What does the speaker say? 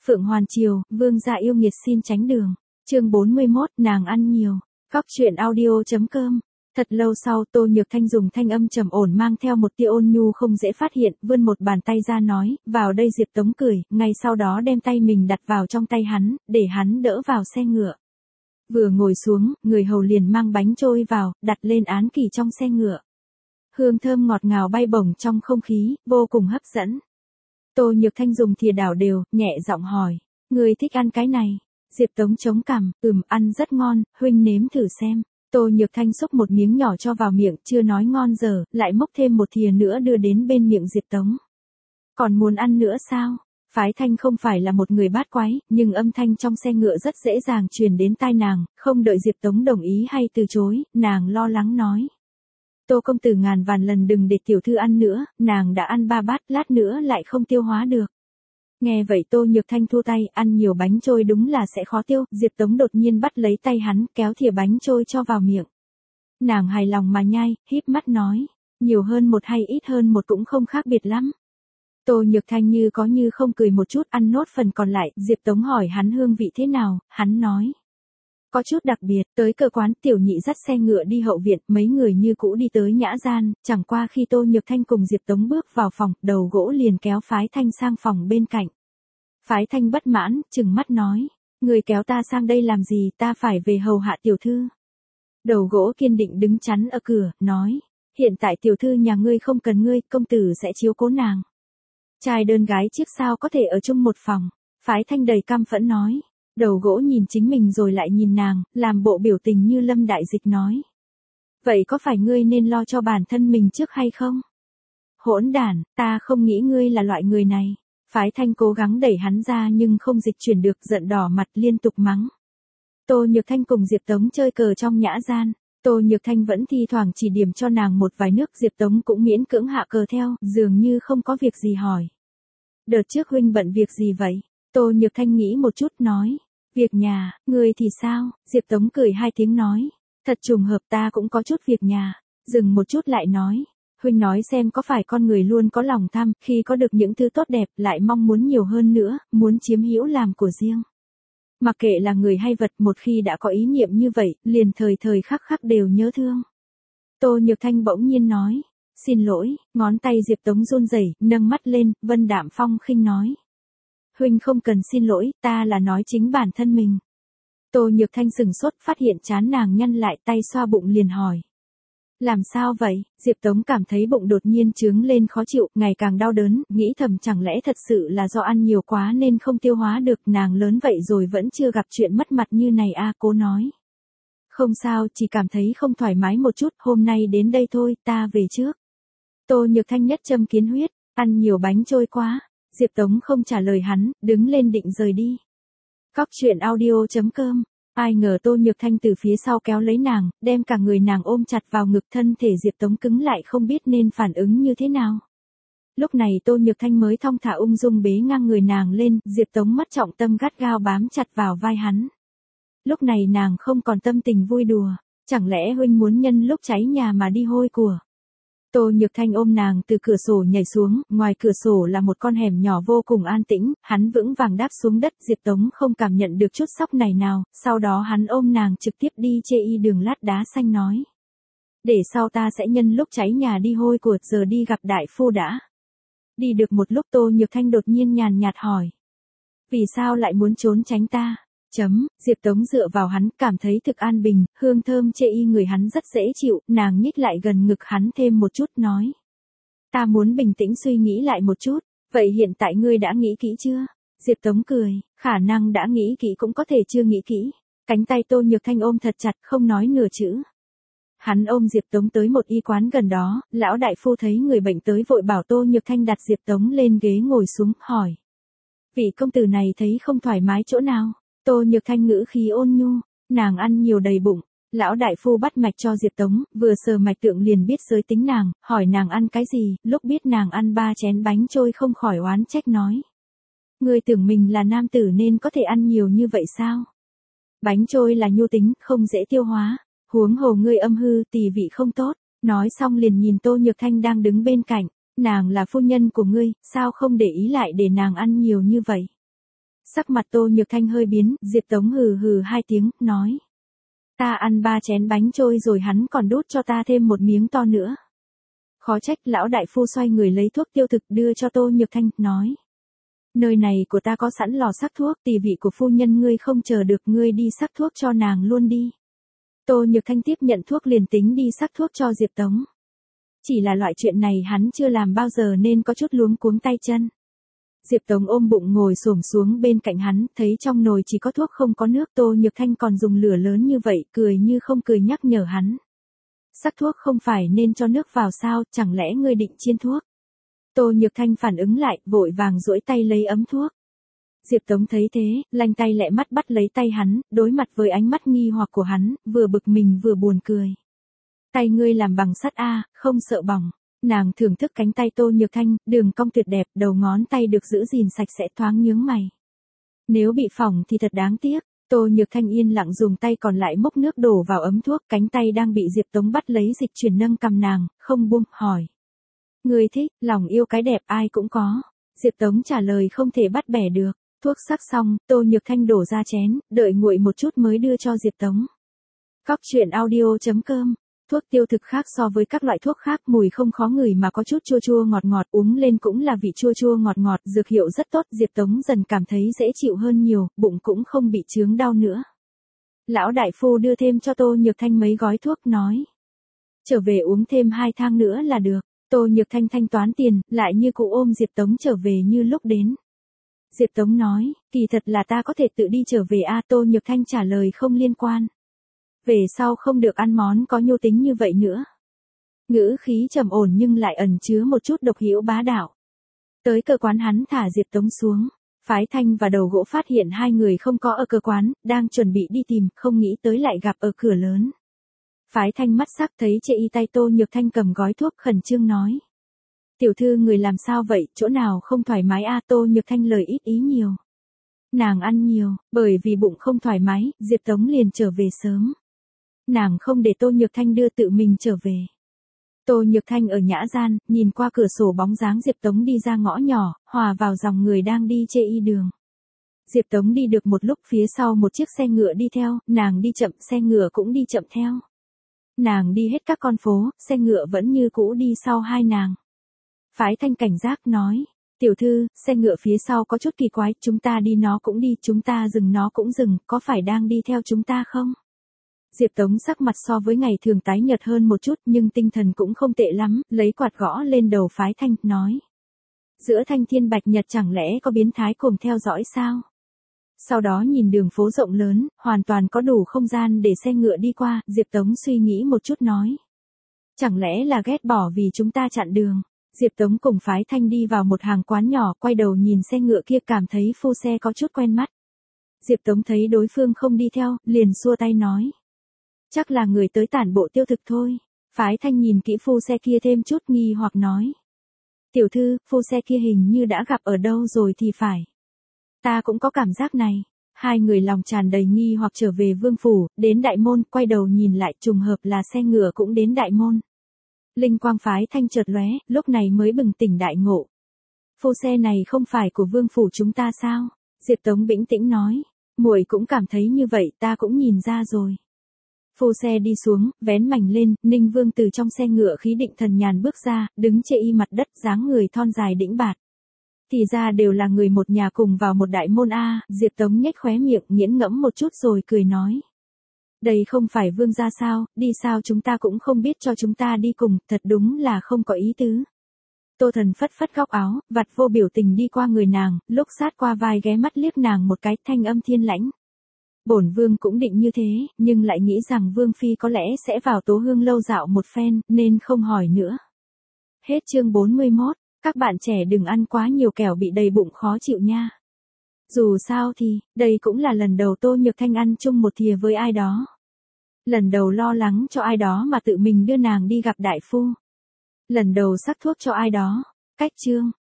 Phượng Hoàn Triều, vương gia yêu nghiệt xin tránh đường. Chương 41, nàng ăn nhiều. Góc truyện audio.com. Thật lâu sau, Tô Nhược Thanh dùng thanh âm trầm ổn mang theo một tia ôn nhu không dễ phát hiện, vươn một bàn tay ra nói, vào đây. Diệp Tống cười, ngay sau đó đem tay mình đặt vào trong tay hắn, để hắn đỡ vào xe ngựa. Vừa ngồi xuống, người hầu liền mang bánh trôi vào, đặt lên án kỳ trong xe ngựa. Hương thơm ngọt ngào bay bổng trong không khí, vô cùng hấp dẫn. Tô Nhược Thanh dùng thìa đảo đều, nhẹ giọng hỏi, người thích ăn cái này? Diệp Tống chống cằm, ăn rất ngon, huynh nếm thử xem. Tô Nhược Thanh xúc một miếng nhỏ cho vào miệng, chưa nói ngon dở, lại múc thêm một thìa nữa đưa đến bên miệng Diệp Tống. Còn muốn ăn nữa sao? Phái Thanh không phải là một người bát quái, nhưng âm thanh trong xe ngựa rất dễ dàng truyền đến tai nàng, không đợi Diệp Tống đồng ý hay từ chối, nàng lo lắng nói. Tô công tử ngàn vạn lần đừng để tiểu thư ăn nữa, nàng đã ăn 3 bát, lát nữa lại không tiêu hóa được. Nghe vậy Tô Nhược Thanh thua tay, ăn nhiều bánh trôi đúng là sẽ khó tiêu, Diệp Tống đột nhiên bắt lấy tay hắn, kéo thìa bánh trôi cho vào miệng. Nàng hài lòng mà nhai, híp mắt nói, nhiều hơn một hay ít hơn một cũng không khác biệt lắm. Tô Nhược Thanh như có như không cười một chút, ăn nốt phần còn lại, Diệp Tống hỏi hắn hương vị thế nào, hắn nói. Có chút đặc biệt, tới cơ quán tiểu nhị dắt xe ngựa đi hậu viện, mấy người như cũ đi tới nhã gian, chẳng qua khi Tô Nhược Thanh cùng Diệp Tống bước vào phòng, đầu gỗ liền kéo Phái Thanh sang phòng bên cạnh. Phái Thanh bất mãn, trừng mắt nói, người kéo ta sang đây làm gì, ta phải về hầu hạ tiểu thư. Đầu gỗ kiên định đứng chắn ở cửa, nói, hiện tại tiểu thư nhà ngươi không cần ngươi, công tử sẽ chiếu cố nàng. Trai đơn gái chiếc sao có thể ở chung một phòng, Phái Thanh đầy căm phẫn nói. Đầu gỗ nhìn chính mình rồi lại nhìn nàng, làm bộ biểu tình như Lâm Đại Dịch nói. Vậy có phải ngươi nên lo cho bản thân mình trước hay không? Hỗn đản, ta không nghĩ ngươi là loại người này. Phái Thanh cố gắng đẩy hắn ra nhưng không dịch chuyển được, giận đỏ mặt liên tục mắng. Tô Nhược Thanh cùng Diệp Tống chơi cờ trong nhã gian. Tô Nhược Thanh vẫn thi thoảng chỉ điểm cho nàng một vài nước, Diệp Tống cũng miễn cưỡng hạ cờ theo, dường như không có việc gì hỏi. Đợt trước huynh bận việc gì vậy? Tô Nhược Thanh nghĩ một chút nói, việc nhà, người thì sao? Diệp Tống cười 2 tiếng nói, thật trùng hợp ta cũng có chút việc nhà, dừng một chút lại nói, huynh nói xem có phải con người luôn có lòng tham, khi có được những thứ tốt đẹp lại mong muốn nhiều hơn nữa, muốn chiếm hữu làm của riêng. Mặc kệ là người hay vật, một khi đã có ý niệm như vậy, liền thời thời khắc khắc đều nhớ thương. Tô Nhược Thanh bỗng nhiên nói, xin lỗi, ngón tay Diệp Tống run rẩy, nâng mắt lên, vân đạm phong khinh nói. Huynh không cần xin lỗi, ta là nói chính bản thân mình. Tô Nhược Thanh sừng sốt, phát hiện trán nàng nhăn lại, tay xoa bụng liền hỏi. Làm sao vậy? Diệp Tống cảm thấy bụng đột nhiên chướng lên khó chịu, ngày càng đau đớn, nghĩ thầm chẳng lẽ thật sự là do ăn nhiều quá nên không tiêu hóa được, nàng lớn vậy rồi vẫn chưa gặp chuyện mất mặt như này à, cô nói. Không sao, chỉ cảm thấy không thoải mái một chút, hôm nay đến đây thôi, ta về trước. Tô Nhược Thanh nhất châm kiến huyết, ăn nhiều bánh trôi quá. Diệp Tống không trả lời hắn, đứng lên định rời đi. Góc truyện audio.com. Ai ngờ Tô Nhược Thanh từ phía sau kéo lấy nàng, đem cả người nàng ôm chặt vào ngực, thân thể Diệp Tống cứng lại không biết nên phản ứng như thế nào. Lúc này Tô Nhược Thanh mới thong thả ung dung bế ngang người nàng lên, Diệp Tống mắt trọng tâm gắt gao bám chặt vào vai hắn. Lúc này nàng không còn tâm tình vui đùa, chẳng lẽ huynh muốn nhân lúc cháy nhà mà đi hôi của. Tô Nhược Thanh ôm nàng từ cửa sổ nhảy xuống, ngoài cửa sổ là một con hẻm nhỏ vô cùng an tĩnh, hắn vững vàng đáp xuống đất, Diệp Tống không cảm nhận được chút sốc này nào, sau đó hắn ôm nàng trực tiếp đi chê y đường lát đá xanh nói. Để sau ta sẽ nhân lúc cháy nhà đi hôi của, giờ đi gặp đại phu đã. Đi được một lúc Tô Nhược Thanh đột nhiên nhàn nhạt hỏi. Vì sao lại muốn trốn tránh ta? Diệp Tống dựa vào hắn, cảm thấy thực an bình, hương thơm chê y người hắn rất dễ chịu, nàng nhích lại gần ngực hắn thêm một chút nói. Ta muốn bình tĩnh suy nghĩ lại một chút, vậy hiện tại ngươi đã nghĩ kỹ chưa? Diệp Tống cười, khả năng đã nghĩ kỹ cũng có thể chưa nghĩ kỹ. Cánh tay Tô Nhược Thanh ôm thật chặt, không nói nửa chữ. Hắn ôm Diệp Tống tới một y quán gần đó, lão đại phu thấy người bệnh tới vội bảo Tô Nhược Thanh đặt Diệp Tống lên ghế ngồi xuống, hỏi. Vị công tử này thấy không thoải mái chỗ nào? Tô Nhược Thanh ngữ khí ôn nhu, nàng ăn nhiều đầy bụng. Lão đại phu bắt mạch cho Diệp Tống, vừa sờ mạch tượng liền biết giới tính nàng, hỏi nàng ăn cái gì, lúc biết nàng ăn 3 chén bánh trôi không khỏi oán trách nói. Ngươi tưởng mình là nam tử nên có thể ăn nhiều như vậy sao? Bánh trôi là nhu tính, không dễ tiêu hóa, huống hồ ngươi âm hư, tỳ vị không tốt. Nói xong liền nhìn Tô Nhược Thanh đang đứng bên cạnh, nàng là phu nhân của ngươi, sao không để ý lại để nàng ăn nhiều như vậy? Sắc mặt Tô Nhược Thanh hơi biến, Diệp Tống hừ hừ hai tiếng, nói. Ta ăn 3 chén bánh trôi rồi hắn còn đút cho ta thêm một miếng to nữa. Khó trách. Lão đại phu xoay người lấy thuốc tiêu thực đưa cho Tô Nhược Thanh, nói. Nơi này của ta có sẵn lò sắc thuốc, tỷ vị của phu nhân ngươi không chờ được, ngươi đi sắc thuốc cho nàng luôn đi. Tô Nhược Thanh tiếp nhận thuốc liền tính đi sắc thuốc cho Diệp Tống. Chỉ là loại chuyện này hắn chưa làm bao giờ nên có chút luống cuống tay chân. Diệp Tống ôm bụng ngồi xổm xuống bên cạnh hắn, thấy trong nồi chỉ có thuốc không có nước. Tô Nhược Thanh còn dùng lửa lớn như vậy, cười như không cười nhắc nhở hắn. Sắc thuốc không phải nên cho nước vào sao, chẳng lẽ ngươi định chiên thuốc? Tô Nhược Thanh phản ứng lại, vội vàng duỗi tay lấy ấm thuốc. Diệp Tống thấy thế, lanh tay lẹ mắt bắt lấy tay hắn, đối mặt với ánh mắt nghi hoặc của hắn, vừa bực mình vừa buồn cười. Tay ngươi làm bằng sắt a, không sợ bỏng. Nàng thưởng thức cánh tay Tô Nhược Thanh, đường cong tuyệt đẹp, đầu ngón tay được giữ gìn sạch sẽ, thoáng nhướng mày. Nếu bị phỏng thì thật đáng tiếc. Tô Nhược Thanh yên lặng dùng tay còn lại múc nước đổ vào ấm thuốc, cánh tay đang bị Diệp Tống bắt lấy dịch chuyển nâng cầm nàng, không buông, hỏi. Ngươi thích, lòng yêu cái đẹp ai cũng có. Diệp Tống trả lời không thể bắt bẻ được. Thuốc sắc xong, Tô Nhược Thanh đổ ra chén, đợi nguội một chút mới đưa cho Diệp Tống. Cóc truyện audio.com. Thuốc tiêu thực khác so với các loại thuốc khác, mùi không khó ngửi mà có chút chua chua ngọt ngọt, uống lên cũng là vị chua chua ngọt ngọt, dược hiệu rất tốt. Diệp Tống dần cảm thấy dễ chịu hơn nhiều, bụng cũng không bị chướng đau nữa. Lão đại phu đưa thêm cho Tô Nhược Thanh mấy gói thuốc, nói. Trở về uống thêm 2 thang nữa là được. Tô Nhược Thanh thanh toán tiền, lại như cụ ôm Diệp Tống trở về như lúc đến. Diệp Tống nói, kỳ thật là ta có thể tự đi trở về a. Tô Nhược Thanh trả lời không liên quan. Về sau không được ăn món có nhu tính như vậy nữa. Ngữ khí trầm ổn nhưng lại ẩn chứa một chút độc hữu bá đạo. Tới cơ quán hắn thả Diệp Tống xuống. Phái Thanh và Đầu Gỗ phát hiện hai người không có ở cơ quán, đang chuẩn bị đi tìm, không nghĩ tới lại gặp ở cửa lớn. Phái Thanh mắt sắc thấy chê y tay Tô Nhược Thanh cầm gói thuốc, khẩn trương nói. Tiểu thư người làm sao vậy, chỗ nào không thoải mái a? Tô Nhược Thanh lời ít ý nhiều. Nàng ăn nhiều, bởi vì bụng không thoải mái, Diệp Tống liền trở về sớm. Nàng không để Tô Nhược Thanh đưa, tự mình trở về. Tô Nhược Thanh ở nhã gian, nhìn qua cửa sổ bóng dáng Diệp Tống đi ra ngõ nhỏ, hòa vào dòng người đang đi chê y đường. Diệp Tống đi được một lúc, phía sau một chiếc xe ngựa đi theo, nàng đi chậm, xe ngựa cũng đi chậm theo. Nàng đi hết các con phố, xe ngựa vẫn như cũ đi sau hai nàng. Phái Thanh cảnh giác nói, tiểu thư, xe ngựa phía sau có chút kỳ quái, chúng ta đi nó cũng đi, chúng ta dừng nó cũng dừng, có phải đang đi theo chúng ta không? Diệp Tống sắc mặt so với ngày thường tái nhợt hơn một chút, nhưng tinh thần cũng không tệ lắm, lấy quạt gõ lên đầu Phái Thanh, nói. Giữa thanh thiên bạch nhật chẳng lẽ có biến thái cùng theo dõi sao? Sau đó nhìn đường phố rộng lớn, hoàn toàn có đủ không gian để xe ngựa đi qua, Diệp Tống suy nghĩ một chút nói. Chẳng lẽ là ghét bỏ vì chúng ta chặn đường? Diệp Tống cùng Phái Thanh đi vào một hàng quán nhỏ, quay đầu nhìn xe ngựa kia, cảm thấy phu xe có chút quen mắt. Diệp Tống thấy đối phương không đi theo, liền xua tay nói. Chắc là người tới tản bộ tiêu thực thôi. Phái Thanh nhìn kỹ phu xe kia thêm chút nghi hoặc nói. Tiểu thư, phu xe kia hình như đã gặp ở đâu rồi thì phải. Ta cũng có cảm giác này. Hai người lòng tràn đầy nghi hoặc trở về vương phủ, đến đại môn, quay đầu nhìn lại, trùng hợp là xe ngựa cũng đến đại môn. Linh quang Phái Thanh chợt lóe, lúc này mới bừng tỉnh đại ngộ. Phu xe này không phải của vương phủ chúng ta sao? Diệp Tống bĩnh tĩnh nói. Muội cũng cảm thấy như vậy, ta cũng nhìn ra rồi. Phu xe đi xuống, vén mảnh lên, Ninh Vương từ trong xe ngựa khí định thần nhàn bước ra, đứng chê y mặt đất, dáng người thon dài đĩnh bạt. Thì ra đều là người một nhà cùng vào một đại môn a. Diệp Tống nhếch khóe miệng, nghiến ngẫm một chút rồi cười nói. Đây không phải vương gia sao, đi sao chúng ta cũng không biết cho chúng ta đi cùng, thật đúng là không có ý tứ. Tô Thần phất phất góc áo, vặt vô biểu tình đi qua người nàng, lúc sát qua vai ghé mắt liếc nàng một cái, thanh âm thiên lãnh. Bổn vương cũng định như thế, nhưng lại nghĩ rằng vương phi có lẽ sẽ vào Tố Hương lâu dạo một phen, nên không hỏi nữa. Hết chương 41, các bạn trẻ đừng ăn quá nhiều kẻo bị đầy bụng khó chịu nha. Dù sao thì, đây cũng là lần đầu Tô Nhược Thanh ăn chung một thìa với ai đó. Lần đầu lo lắng cho ai đó mà tự mình đưa nàng đi gặp đại phu. Lần đầu sắc thuốc cho ai đó. Cách chương.